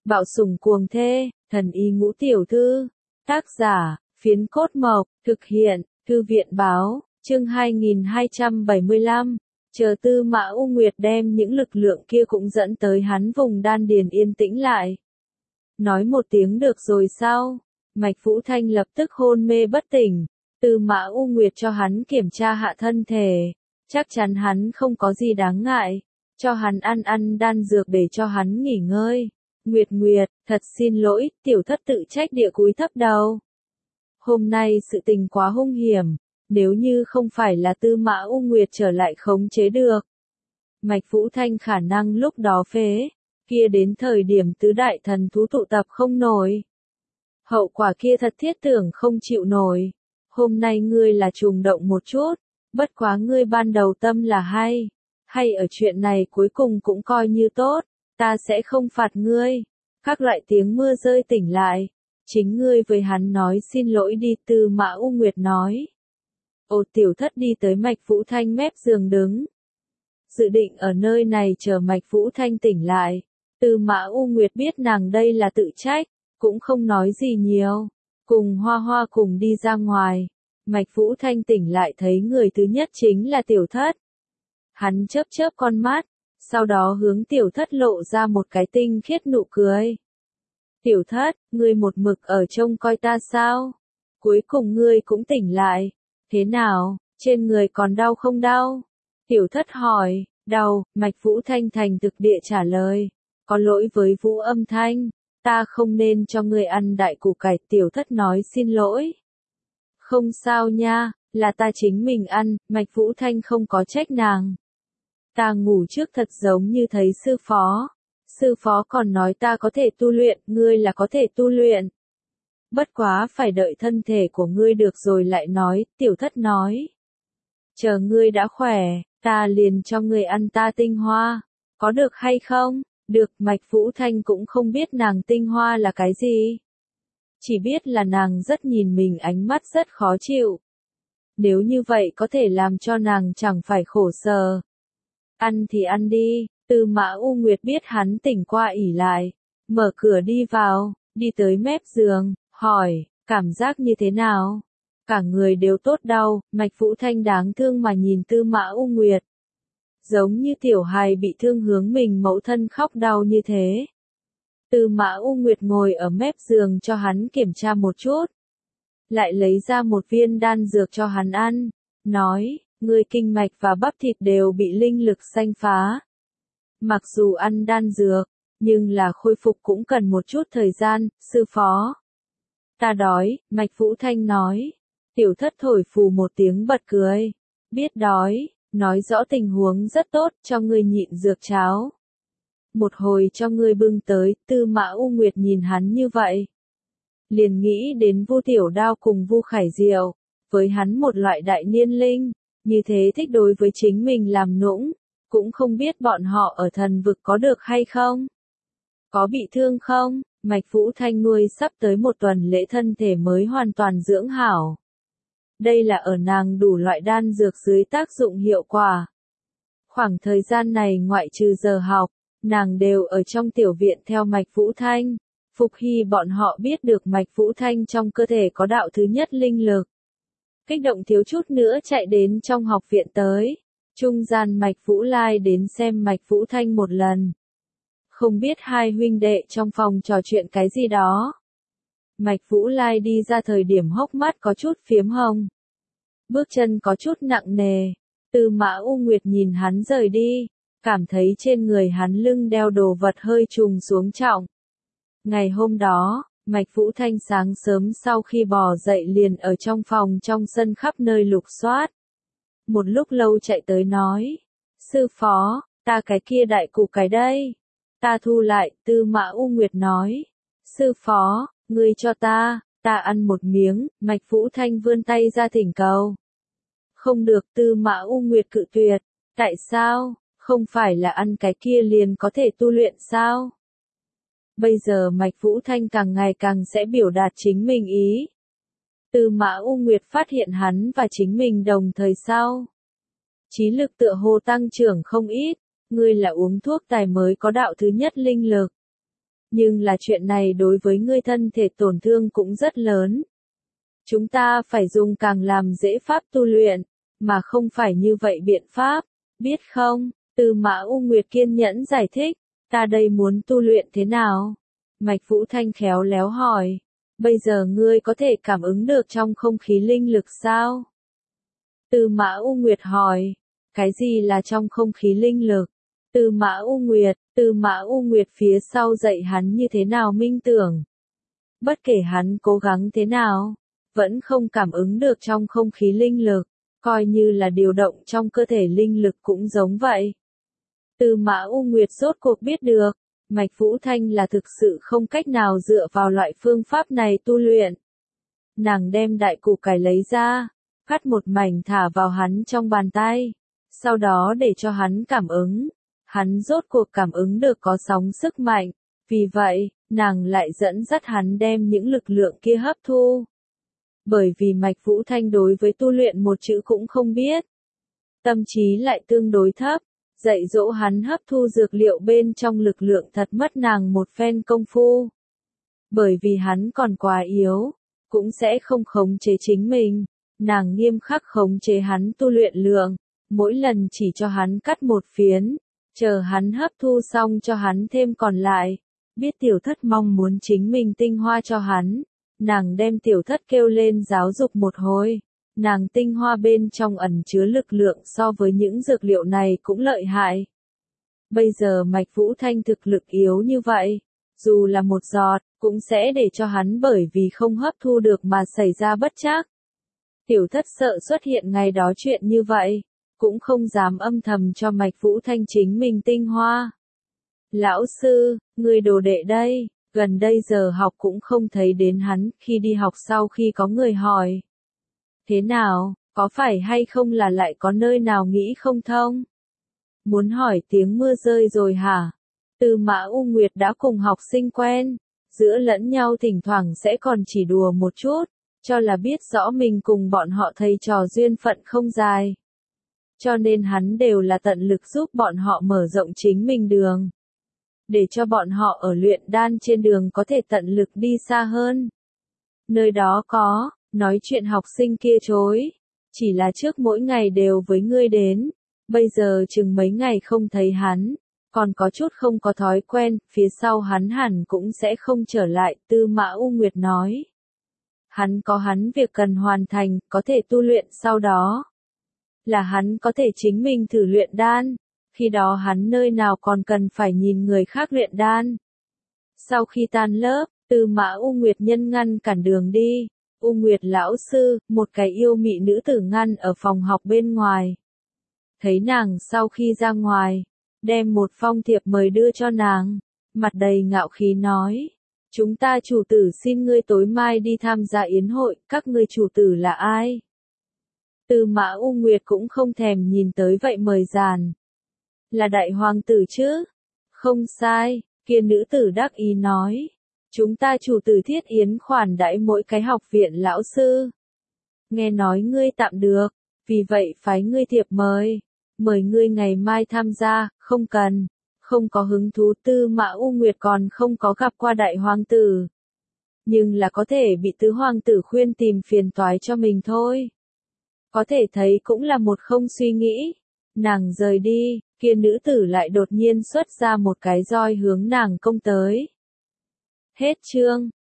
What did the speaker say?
Bạo sủng cuồng thê, thần y ngũ tiểu thư. Tác giả, Phiến Cốt Mộc, thực hiện, Thư viện báo, chương 2275. Chờ Tư Mã U Nguyệt đem những lực lượng kia cũng dẫn tới hắn vùng đan điền yên tĩnh lại. Nói một tiếng được rồi sao? Mạch Vũ Thanh lập tức hôn mê bất tỉnh. Tư Mã U Nguyệt cho hắn kiểm tra hạ thân thể. Chắc chắn hắn không có gì đáng ngại. Cho hắn ăn đan dược để cho hắn nghỉ ngơi. Nguyệt, thật xin lỗi, tiểu thất tự trách địa cúi thấp đầu. Hôm nay sự tình quá hung hiểm, nếu như không phải là Tư Mã U Nguyệt trở lại khống chế được. Mạch Vũ Thanh khả năng lúc đó phế, kia đến thời điểm tứ đại thần thú tụ tập không nổi. Hậu quả kia thật thiết tưởng không chịu nổi. Hôm nay ngươi là trùng động một chút, bất quá ngươi ban đầu tâm là hay ở chuyện này cuối cùng cũng coi như tốt, ta sẽ không phạt ngươi. Các loại tiếng mưa rơi tỉnh lại, chính ngươi với hắn nói xin lỗi đi, Tư Mã U Nguyệt nói. Ô tiểu thất đi tới Mạch Vũ Thanh mép giường đứng. Dự định ở nơi này chờ Mạch Vũ Thanh tỉnh lại. Tư Mã U Nguyệt biết nàng đây là tự trách, cũng không nói gì nhiều. Cùng Hoa Hoa cùng đi ra ngoài. Mạch Vũ Thanh tỉnh lại thấy người thứ nhất chính là tiểu thất. Hắn chớp con mắt, sau đó hướng tiểu thất lộ ra một cái tinh khiết nụ cười. Tiểu thất, ngươi một mực ở trông coi ta sao? Cuối cùng ngươi cũng tỉnh lại. Thế nào, trên người còn đau không đau? Tiểu thất hỏi, đau, Mạch Vũ Thanh thành thực địa trả lời. Có lỗi với Vũ Âm Thanh, ta không nên cho ngươi ăn đại củ cải, tiểu thất nói xin lỗi. Không sao nha, là ta chính mình ăn, Mạch Vũ Thanh không có trách nàng. Ta ngủ trước thật giống như thấy sư phó. Sư phó còn nói ta có thể tu luyện, ngươi là có thể tu luyện. Bất quá phải đợi thân thể của ngươi được rồi lại nói, tiểu thất nói. Chờ ngươi đã khỏe, ta liền cho ngươi ăn ta tinh hoa. Có được hay không? Được, Mạch Vũ Thanh cũng không biết nàng tinh hoa là cái gì. Chỉ biết là nàng rất nhìn mình ánh mắt rất khó chịu. Nếu như vậy có thể làm cho nàng chẳng phải khổ sở. Ăn thì ăn đi. Tư Mã U Nguyệt biết hắn tỉnh qua ỉ lại, mở cửa đi vào, đi tới mép giường, hỏi, cảm giác như thế nào? Cả người đều tốt đau, Mạch Vũ Thanh đáng thương mà nhìn Tư Mã U Nguyệt. Giống như tiểu hài bị thương hướng mình mẫu thân khóc đau như thế. Tư Mã U Nguyệt ngồi ở mép giường cho hắn kiểm tra một chút. Lại lấy ra một viên đan dược cho hắn ăn, nói, ngươi kinh mạch và bắp thịt đều bị linh lực xanh phá. Mặc dù ăn đan dược, nhưng là khôi phục cũng cần một chút thời gian, sư phó. Ta đói, Mạch Vũ Thanh nói. Tiểu thất thổi phù một tiếng bật cười. Biết đói, nói rõ tình huống rất tốt, cho ngươi nhịn dược cháo. Một hồi cho ngươi bưng tới, Tư Mã U Nguyệt nhìn hắn như vậy. Liền nghĩ đến Vu Tiểu Đao cùng Vu Khải Diệu, với hắn một loại đại niên linh, như thế thích đối với chính mình làm nũng. Cũng không biết bọn họ ở thần vực có được hay không? Có bị thương không? Mạch Vũ Thanh nuôi sắp tới một tuần lễ thân thể mới hoàn toàn dưỡng hảo. Đây là ở nàng đủ loại đan dược dưới tác dụng hiệu quả. Khoảng thời gian này ngoại trừ giờ học, nàng đều ở trong tiểu viện theo Mạch Vũ Thanh. Phục Hy bọn họ biết được Mạch Vũ Thanh trong cơ thể có đạo thứ nhất linh lực. Kích động thiếu chút nữa chạy đến trong học viện tới. Trung gian Mạch Vũ Lai đến xem Mạch Vũ Thanh một lần. Không biết hai huynh đệ trong phòng trò chuyện cái gì đó. Mạch Vũ Lai đi ra thời điểm hốc mắt có chút phiếm hồng. Bước chân có chút nặng nề. Tư Mã U Nguyệt nhìn hắn rời đi. Cảm thấy trên người hắn lưng đeo đồ vật hơi trùng xuống trọng. Ngày hôm đó, Mạch Vũ Thanh sáng sớm sau khi bò dậy liền ở trong phòng trong sân khắp nơi lục soát. Một lúc lâu chạy tới nói, sư phó, ta cái kia đại củ cải đây. Ta thu lại, Tư Mã U Nguyệt nói. Sư phó, ngươi cho ta ăn một miếng, Mạch Vũ Thanh vươn tay ra thỉnh cầu. Không được, Tư Mã U Nguyệt cự tuyệt. Tại sao, không phải là ăn cái kia liền có thể tu luyện sao? Bây giờ Mạch Vũ Thanh càng ngày càng sẽ biểu đạt chính mình ý. Tư Mã U Nguyệt phát hiện hắn và chính mình đồng thời sau. Trí lực tựa hồ tăng trưởng không ít, ngươi là uống thuốc tài mới có đạo thứ nhất linh lực. Nhưng là chuyện này đối với ngươi thân thể tổn thương cũng rất lớn. Chúng ta phải dùng càng làm dễ pháp tu luyện, mà không phải như vậy biện pháp, biết không? Tư Mã U Nguyệt kiên nhẫn giải thích, ta đây muốn tu luyện thế nào? Mạch Vũ Thanh khéo léo hỏi, bây giờ ngươi có thể cảm ứng được trong không khí linh lực sao? Tư Mã U Nguyệt hỏi, cái gì là trong không khí linh lực? Tư Mã U Nguyệt phía sau dạy hắn như thế nào minh tưởng. Bất kể hắn cố gắng thế nào, vẫn không cảm ứng được trong không khí linh lực, coi như là điều động trong cơ thể linh lực cũng giống vậy. Tư Mã U Nguyệt rốt cuộc biết được, Mạch Vũ Thanh là thực sự không cách nào dựa vào loại phương pháp này tu luyện. Nàng đem đại củ cải lấy ra, cắt một mảnh thả vào hắn trong bàn tay, sau đó để cho hắn cảm ứng. Hắn rốt cuộc cảm ứng được có sóng sức mạnh, vì vậy, nàng lại dẫn dắt hắn đem những lực lượng kia hấp thu. Bởi vì Mạch Vũ Thanh đối với tu luyện một chữ cũng không biết. Tâm trí lại tương đối thấp, dạy dỗ hắn hấp thu dược liệu bên trong lực lượng thật mất nàng một phen công phu. Bởi vì hắn còn quá yếu, cũng sẽ không khống chế chính mình, nàng nghiêm khắc khống chế hắn tu luyện lượng, mỗi lần chỉ cho hắn cắt một phiến, chờ hắn hấp thu xong cho hắn thêm còn lại. Biết tiểu thất mong muốn chính mình tinh hoa cho hắn, nàng đem tiểu thất kêu lên giáo dục một hồi. Nàng tinh hoa bên trong ẩn chứa lực lượng so với những dược liệu này cũng lợi hại. Bây giờ Mạch Vũ Thanh thực lực yếu như vậy, dù là một giọt, cũng sẽ để cho hắn bởi vì không hấp thu được mà xảy ra bất trắc. Tiểu thất sợ xuất hiện ngày đó chuyện như vậy, cũng không dám âm thầm cho Mạch Vũ Thanh chính mình tinh hoa. Lão sư, người đồ đệ đây, gần đây giờ học cũng không thấy đến hắn, khi đi học sau khi có người hỏi. Thế nào, có phải hay không là lại có nơi nào nghĩ không thông? Muốn hỏi tiếng mưa rơi rồi hả? Tư Mã U Nguyệt đã cùng học sinh quen, giữa lẫn nhau thỉnh thoảng sẽ còn chỉ đùa một chút, cho là biết rõ mình cùng bọn họ thầy trò duyên phận không dài. Cho nên hắn đều là tận lực giúp bọn họ mở rộng chính mình đường. Để cho bọn họ ở luyện đan trên đường có thể tận lực đi xa hơn. Nơi đó có, nói chuyện học sinh kia chối. Chỉ là trước mỗi ngày đều với ngươi đến. Bây giờ chừng mấy ngày không thấy hắn. Còn có chút không có thói quen, phía sau hắn hẳn cũng sẽ không trở lại, Tư Mã U Nguyệt nói. Hắn có hắn việc cần hoàn thành, có thể tu luyện sau đó. Là hắn có thể chính mình thử luyện đan. Khi đó hắn nơi nào còn cần phải nhìn người khác luyện đan. Sau khi tan lớp, Tư Mã U Nguyệt nhân ngăn cản đường đi. U Nguyệt lão sư, một cái yêu mị nữ tử ngăn ở phòng học bên ngoài. Thấy nàng sau khi ra ngoài, đem một phong thiệp mời đưa cho nàng, mặt đầy ngạo khí nói. Chúng ta chủ tử xin ngươi tối mai đi tham gia yến hội, các ngươi chủ tử là ai? Tư Mã U Nguyệt cũng không thèm nhìn tới vậy mời dàn. Là đại hoàng tử chứ? Không sai, kia nữ tử đắc ý nói. Chúng ta chủ tử thiết yến khoản đãi mỗi cái học viện lão sư. Nghe nói ngươi tạm được, vì vậy phái ngươi thiệp mời. Mời ngươi ngày mai tham gia, không cần. Không có hứng thú. Tư Mã U Nguyệt còn không có gặp qua đại hoàng tử. Nhưng là có thể bị tứ hoàng tử khuyên tìm phiền toái cho mình thôi. Có thể thấy cũng là một không suy nghĩ. Nàng rời đi, kia nữ tử lại đột nhiên xuất ra một cái roi hướng nàng công tới. Hết chương.